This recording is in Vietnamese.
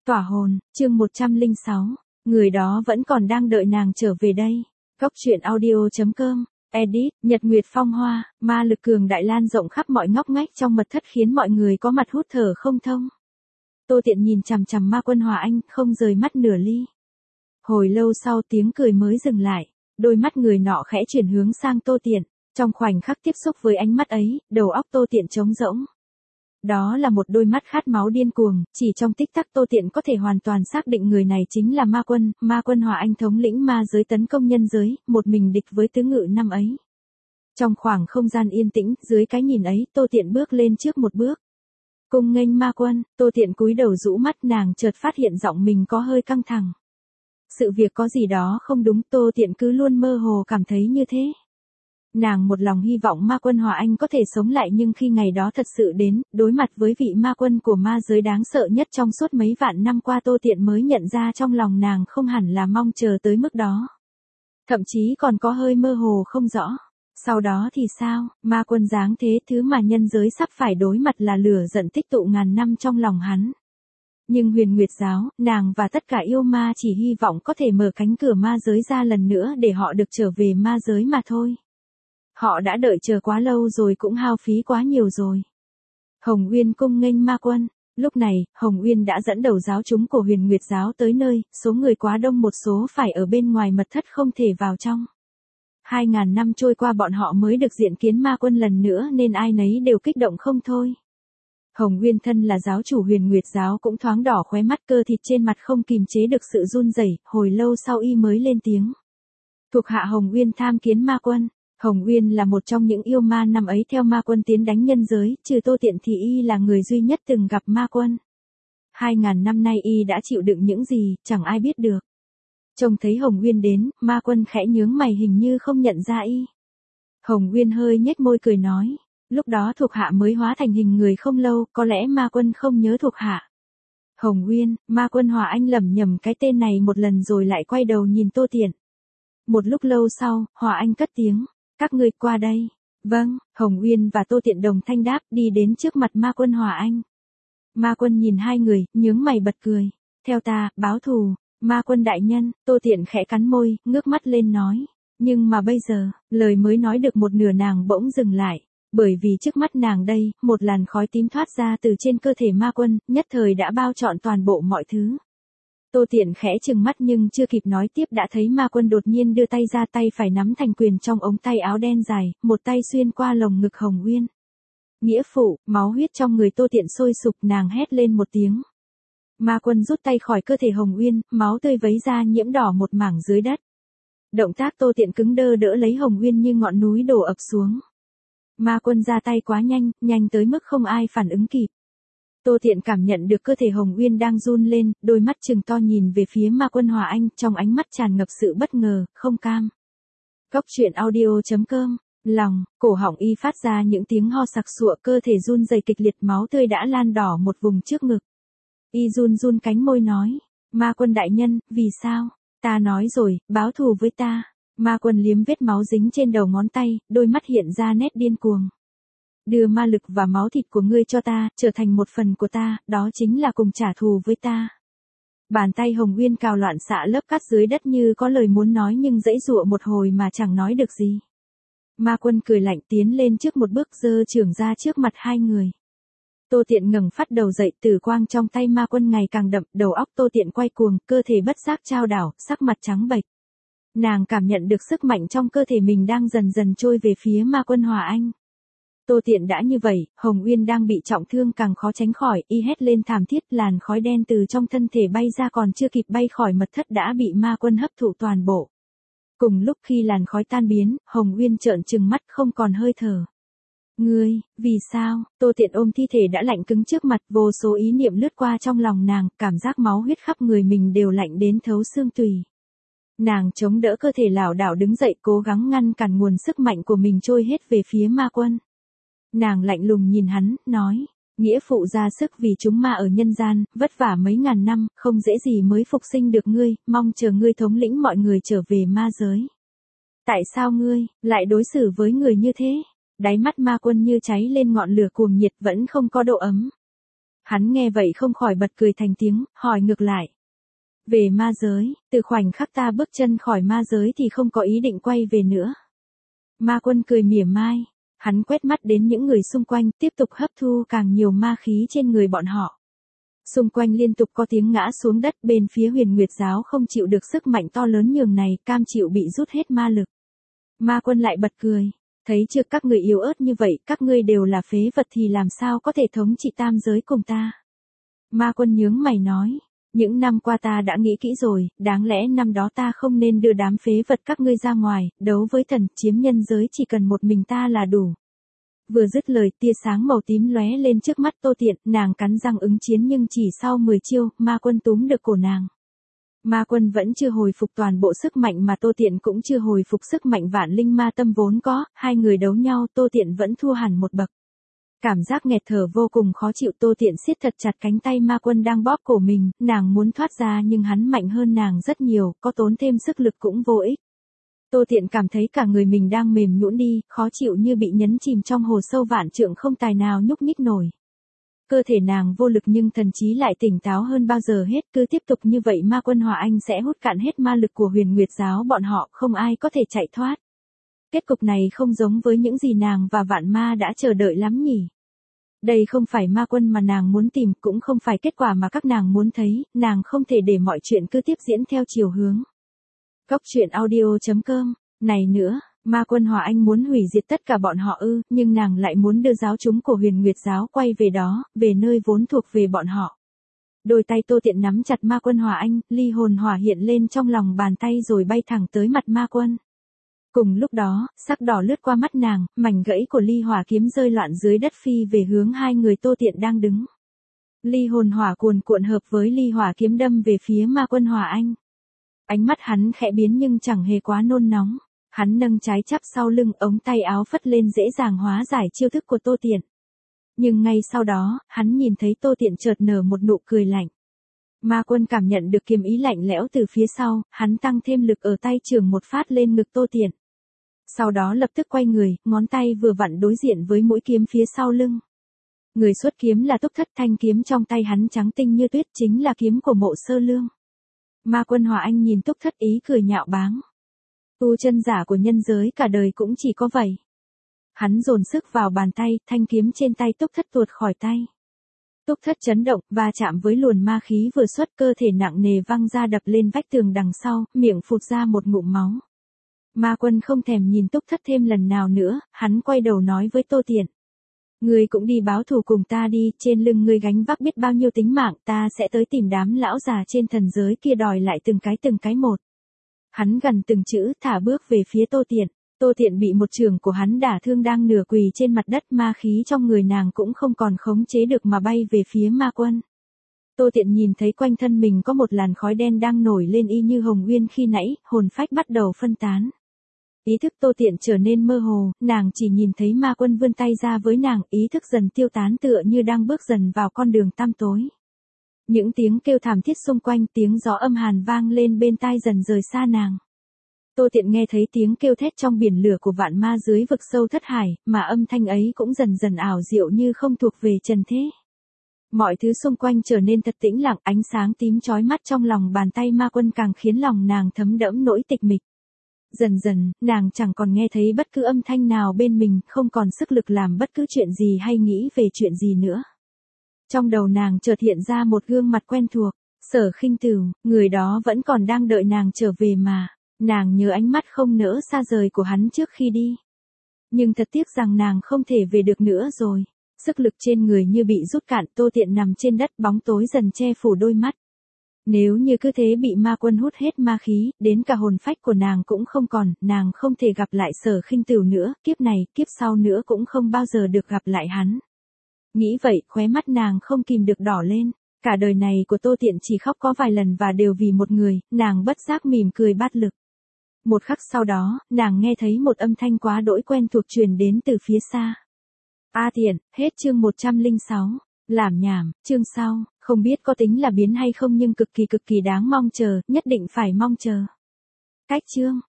Tỏa hồn, chương 106. Người đó vẫn còn đang đợi nàng trở về đây. Góc truyện audio.com. Edit, Nhật Nguyệt Phong Hoa, ma lực cường đại lan rộng khắp mọi ngóc ngách trong mật thất khiến mọi người có mặt hút thở không thông. Tô Tiện nhìn chằm chằm Ma Quân Hòa Anh, không rời mắt nửa ly. Hồi lâu sau tiếng cười mới dừng lại, đôi mắt người nọ khẽ chuyển hướng sang Tô Tiện. Trong khoảnh khắc tiếp xúc với ánh mắt ấy, đầu óc Tô Tiện trống rỗng. Đó là một đôi mắt khát máu điên cuồng, chỉ trong tích tắc Tô Tiện có thể hoàn toàn xác định người này chính là Ma Quân Hòa Anh thống lĩnh ma giới tấn công nhân giới, một mình địch với tứ ngự năm ấy. Trong khoảng không gian yên tĩnh, dưới cái nhìn ấy, Tô Tiện bước lên trước một bước. Cung nghênh Ma Quân, Tô Tiện cúi đầu rũ mắt, nàng chợt phát hiện giọng mình có hơi căng thẳng. Sự việc có gì đó không đúng, Tô Tiện cứ luôn mơ hồ cảm thấy như thế. Nàng một lòng hy vọng Ma Quân Hòa Anh có thể sống lại, nhưng khi ngày đó thật sự đến, đối mặt với vị ma quân của ma giới đáng sợ nhất trong suốt mấy vạn năm qua, Tô Tiện mới nhận ra trong lòng nàng không hẳn là mong chờ tới mức đó. Thậm chí còn có hơi mơ hồ không rõ. Sau đó thì sao, ma quân dáng thế, thứ mà nhân giới sắp phải đối mặt là lửa giận tích tụ ngàn năm trong lòng hắn. Nhưng Huyền Nguyệt giáo, nàng và tất cả yêu ma chỉ hy vọng có thể mở cánh cửa ma giới ra lần nữa để họ được trở về ma giới mà thôi. Họ đã đợi chờ quá lâu rồi, cũng hao phí quá nhiều rồi. Hồng Uyên cung nghênh Ma Quân. Lúc này, Hồng Uyên đã dẫn đầu giáo chúng của Huyền Nguyệt giáo tới nơi, số người quá đông, một số phải ở bên ngoài mật thất không thể vào trong. 2000 năm trôi qua bọn họ mới được diện kiến Ma Quân lần nữa nên ai nấy đều kích động không thôi. Hồng Uyên thân là giáo chủ Huyền Nguyệt giáo cũng thoáng đỏ khóe mắt, cơ thịt trên mặt không kìm chế được sự run rẩy, hồi lâu sau y mới lên tiếng. Thuộc hạ Hồng Uyên tham kiến Ma Quân. Hồng Uyên là một trong những yêu ma năm ấy theo Ma Quân tiến đánh nhân giới, trừ Tô Tiện thì y là người duy nhất từng gặp Ma Quân. 2000 năm nay y đã chịu đựng những gì, chẳng ai biết được. Trông thấy Hồng Uyên đến, Ma Quân khẽ nhướng mày, hình như không nhận ra y. Hồng Uyên hơi nhếch môi cười nói, lúc đó thuộc hạ mới hóa thành hình người không lâu, có lẽ Ma Quân không nhớ thuộc hạ. Hồng Uyên, Ma Quân Hòa Anh lẩm nhẩm cái tên này một lần rồi lại quay đầu nhìn Tô Tiện. Một lúc lâu sau, Hòa Anh cất tiếng. Các ngươi qua đây. Vâng, Hồng Uyên và Tô Tiện đồng thanh đáp, đi đến trước mặt Ma Quân Hòa Anh. Ma Quân nhìn hai người, nhướng mày bật cười. Theo ta, báo thù. Ma Quân đại nhân, Tô Tiện khẽ cắn môi, ngước mắt lên nói. Nhưng mà bây giờ, lời mới nói được một nửa nàng bỗng dừng lại. Bởi vì trước mắt nàng đây, một làn khói tím thoát ra từ trên cơ thể Ma Quân, nhất thời đã bao trọn toàn bộ mọi thứ. Tô Tiện khẽ trừng mắt nhưng chưa kịp nói tiếp đã thấy Ma Quân đột nhiên đưa tay ra, tay phải nắm thành quyền trong ống tay áo đen dài, một tay xuyên qua lồng ngực Hồng Uyên. Nghĩa phụ, máu huyết trong người Tô Tiện sôi sục, nàng hét lên một tiếng. Ma Quân rút tay khỏi cơ thể Hồng Uyên, máu tươi vấy ra nhiễm đỏ một mảng dưới đất. Động tác Tô Tiện cứng đơ đỡ lấy Hồng Uyên như ngọn núi đổ ập xuống. Ma Quân ra tay quá nhanh, nhanh tới mức không ai phản ứng kịp. Tô Tiện cảm nhận được cơ thể Hồng Uyên đang run lên, đôi mắt trừng to nhìn về phía Ma Quân Hòa Anh, trong ánh mắt tràn ngập sự bất ngờ, không cam. Góc truyện audio.com. Lòng, cổ họng y phát ra những tiếng ho sặc sụa, cơ thể run rẩy kịch liệt, máu tươi đã lan đỏ một vùng trước ngực. Y run run cánh môi nói, Ma Quân đại nhân, vì sao? Ta nói rồi, báo thù với ta. Ma Quân liếm vết máu dính trên đầu ngón tay, đôi mắt hiện ra nét điên cuồng. Đưa ma lực và máu thịt của ngươi cho ta, trở thành một phần của ta, đó chính là cùng trả thù với ta. Bàn tay Hồng Uyên cào loạn xạ lớp cát dưới đất như có lời muốn nói nhưng giãy giụa một hồi mà chẳng nói được gì. Ma Quân cười lạnh tiến lên trước một bước, giơ chưởng ra trước mặt hai người. Tô Tiện ngẩng phát đầu dậy, tử quang trong tay Ma Quân ngày càng đậm, đầu óc Tô Tiện quay cuồng, cơ thể bất giác chao đảo, sắc mặt trắng bệch. Nàng cảm nhận được sức mạnh trong cơ thể mình đang dần dần trôi về phía Ma Quân Hòa Anh. Tô Tiện đã như vậy, Hồng Uyên đang bị trọng thương càng khó tránh khỏi, y hét lên thảm thiết, làn khói đen từ trong thân thể bay ra, còn chưa kịp bay khỏi mật thất đã bị Ma Quân hấp thụ toàn bộ. Cùng lúc khi làn khói tan biến, Hồng Uyên trợn trừng mắt không còn hơi thở. Ngươi, vì sao? Tô Tiện ôm thi thể đã lạnh cứng trước mặt, vô số ý niệm lướt qua trong lòng nàng, cảm giác máu huyết khắp người mình đều lạnh đến thấu xương tủy. Nàng chống đỡ cơ thể lảo đảo đứng dậy, cố gắng ngăn cản nguồn sức mạnh của mình trôi hết về phía Ma Quân. Nàng lạnh lùng nhìn hắn, nói, nghĩa phụ ra sức vì chúng ma ở nhân gian, vất vả mấy ngàn năm, không dễ gì mới phục sinh được ngươi, mong chờ ngươi thống lĩnh mọi người trở về ma giới. Tại sao ngươi lại đối xử với người như thế? Đáy mắt Ma Quân như cháy lên ngọn lửa cuồng nhiệt, vẫn không có độ ấm. Hắn nghe vậy không khỏi bật cười thành tiếng, hỏi ngược lại. Về ma giới, từ khoảnh khắc ta bước chân khỏi ma giới thì không có ý định quay về nữa. Ma Quân cười mỉa mai. Hắn quét mắt đến những người xung quanh, tiếp tục hấp thu càng nhiều ma khí trên người bọn họ. Xung quanh liên tục có tiếng ngã xuống đất, bên phía Huyền Nguyệt giáo không chịu được sức mạnh to lớn nhường này, cam chịu bị rút hết ma lực. Ma Quân lại bật cười. Thấy chưa, các người yếu ớt như vậy, các ngươi đều là phế vật thì làm sao có thể thống trị tam giới cùng ta. Ma Quân nhướng mày nói. Những năm qua ta đã nghĩ kỹ rồi, đáng lẽ năm đó ta không nên đưa đám phế vật các ngươi ra ngoài, đấu với thần, chiếm nhân giới chỉ cần một mình ta là đủ. Vừa dứt lời, tia sáng màu tím lóe lên trước mắt Tô Tiện, nàng cắn răng ứng chiến nhưng chỉ sau 10 chiêu, Ma Quân túm được cổ nàng. Ma Quân vẫn chưa hồi phục toàn bộ sức mạnh mà Tô Tiện cũng chưa hồi phục sức mạnh vạn linh ma tâm vốn có, hai người đấu nhau Tô Tiện vẫn thua hẳn một bậc. Cảm giác nghẹt thở vô cùng khó chịu, Tô Tiện siết thật chặt cánh tay Ma Quân đang bóp cổ mình, nàng muốn thoát ra nhưng hắn mạnh hơn nàng rất nhiều, có tốn thêm sức lực cũng vô ích. Tô Tiện cảm thấy cả người mình đang mềm nhũn đi, khó chịu như bị nhấn chìm trong hồ sâu vạn trượng không tài nào nhúc nhích nổi. Cơ thể nàng vô lực nhưng thần trí lại tỉnh táo hơn bao giờ hết, cứ tiếp tục như vậy Ma Quân Hòa Anh sẽ hút cạn hết ma lực của Huyền Nguyệt giáo bọn họ, không ai có thể chạy thoát. Kết cục này không giống với những gì nàng và vạn ma đã chờ đợi lắm nhỉ. Đây không phải Ma Quân mà nàng muốn tìm, cũng không phải kết quả mà các nàng muốn thấy, nàng không thể để mọi chuyện cứ tiếp diễn theo chiều hướng. Góc truyện audio.com, này nữa, Ma Quân Hòa Anh muốn hủy diệt tất cả bọn họ ư, nhưng nàng lại muốn đưa giáo chúng của Huyền Nguyệt giáo quay về đó, về nơi vốn thuộc về bọn họ. Đôi tay Tô Tiện nắm chặt Ma Quân Hòa Anh, ly hồn hỏa hiện lên trong lòng bàn tay rồi bay thẳng tới mặt Ma Quân. Cùng lúc đó, sắc đỏ lướt qua mắt nàng, mảnh gãy của ly hỏa kiếm rơi loạn dưới đất phi về hướng hai người Tô Tiện đang đứng. Ly hồn hỏa cuồn cuộn hợp với ly hỏa kiếm đâm về phía Ma Quân Hòa Anh. Ánh mắt hắn khẽ biến nhưng chẳng hề quá nôn nóng. Hắn nâng trái chắp sau lưng, ống tay áo phất lên dễ dàng hóa giải chiêu thức của Tô Tiện. Nhưng ngay sau đó, hắn nhìn thấy Tô Tiện chợt nở một nụ cười lạnh. Ma Quân cảm nhận được kiếm ý lạnh lẽo từ phía sau, hắn tăng thêm lực ở tay chưởng một phát lên ngực Tô Tiện. Sau đó lập tức quay người, ngón tay vừa vặn đối diện với mũi kiếm phía sau lưng. Người xuất kiếm là Túc Thất, thanh kiếm trong tay hắn trắng tinh như tuyết chính là kiếm của Mộ Sơ Lương. Ma Quân Hòa Anh nhìn Túc Thất ý cười nhạo báng. Tu chân giả của nhân giới cả đời cũng chỉ có vậy. Hắn dồn sức vào bàn tay, thanh kiếm trên tay Túc Thất tuột khỏi tay. Túc Thất chấn động, va chạm với luồn ma khí vừa xuất, cơ thể nặng nề văng ra đập lên vách tường đằng sau, miệng phụt ra một ngụm máu. Ma Quân không thèm nhìn Túc Thất thêm lần nào nữa, hắn quay đầu nói với Tô Tiện. Ngươi cũng đi báo thù cùng ta đi, trên lưng ngươi gánh vác biết bao nhiêu tính mạng, ta sẽ tới tìm đám lão già trên thần giới kia đòi lại từng cái một. Hắn gần từng chữ, thả bước về phía Tô Tiện. Tô Tiện bị một chưởng của hắn đả thương đang nửa quỳ trên mặt đất, ma khí trong người nàng cũng không còn khống chế được mà bay về phía Ma Quân. Tô Tiện nhìn thấy quanh thân mình có một làn khói đen đang nổi lên y như hồng uyên khi nãy, hồn phách bắt đầu phân tán. Ý thức Tô Tiện trở nên mơ hồ, nàng chỉ nhìn thấy Ma Quân vươn tay ra với nàng, ý thức dần tiêu tán tựa như đang bước dần vào con đường tăm tối. Những tiếng kêu thảm thiết xung quanh, tiếng gió âm hàn vang lên bên tai dần rời xa nàng. Tô Tiện nghe thấy tiếng kêu thét trong biển lửa của vạn ma dưới vực sâu thất hải, mà âm thanh ấy cũng dần dần ảo diệu như không thuộc về trần thế. Mọi thứ xung quanh trở nên thật tĩnh lặng, ánh sáng tím chói mắt trong lòng bàn tay Ma Quân càng khiến lòng nàng thấm đẫm nỗi tịch mịch. Dần dần, nàng chẳng còn nghe thấy bất cứ âm thanh nào bên mình, không còn sức lực làm bất cứ chuyện gì hay nghĩ về chuyện gì nữa. Trong đầu nàng chợt hiện ra một gương mặt quen thuộc, Sở Khinh Tửu, người đó vẫn còn đang đợi nàng trở về mà. Nàng nhớ ánh mắt không nỡ xa rời của hắn trước khi đi. Nhưng thật tiếc rằng nàng không thể về được nữa rồi. Sức lực trên người như bị rút cạn, Tô Tiện nằm trên đất, bóng tối dần che phủ đôi mắt. Nếu như cứ thế bị Ma Quân hút hết ma khí, đến cả hồn phách của nàng cũng không còn, nàng không thể gặp lại Sở Khinh Tửu nữa, kiếp này, kiếp sau nữa cũng không bao giờ được gặp lại hắn. Nghĩ vậy, khóe mắt nàng không kìm được đỏ lên. Cả đời này của Tô Tiện chỉ khóc có vài lần và đều vì một người, nàng bất giác mỉm cười bát lực. Một khắc sau đó, nàng nghe thấy một âm thanh quá đỗi quen thuộc truyền đến từ phía xa. A Tiện, hết chương 106. Làm nhảm, chương sau, không biết có tính là biến hay không nhưng cực kỳ đáng mong chờ, nhất định phải mong chờ. Cách chương.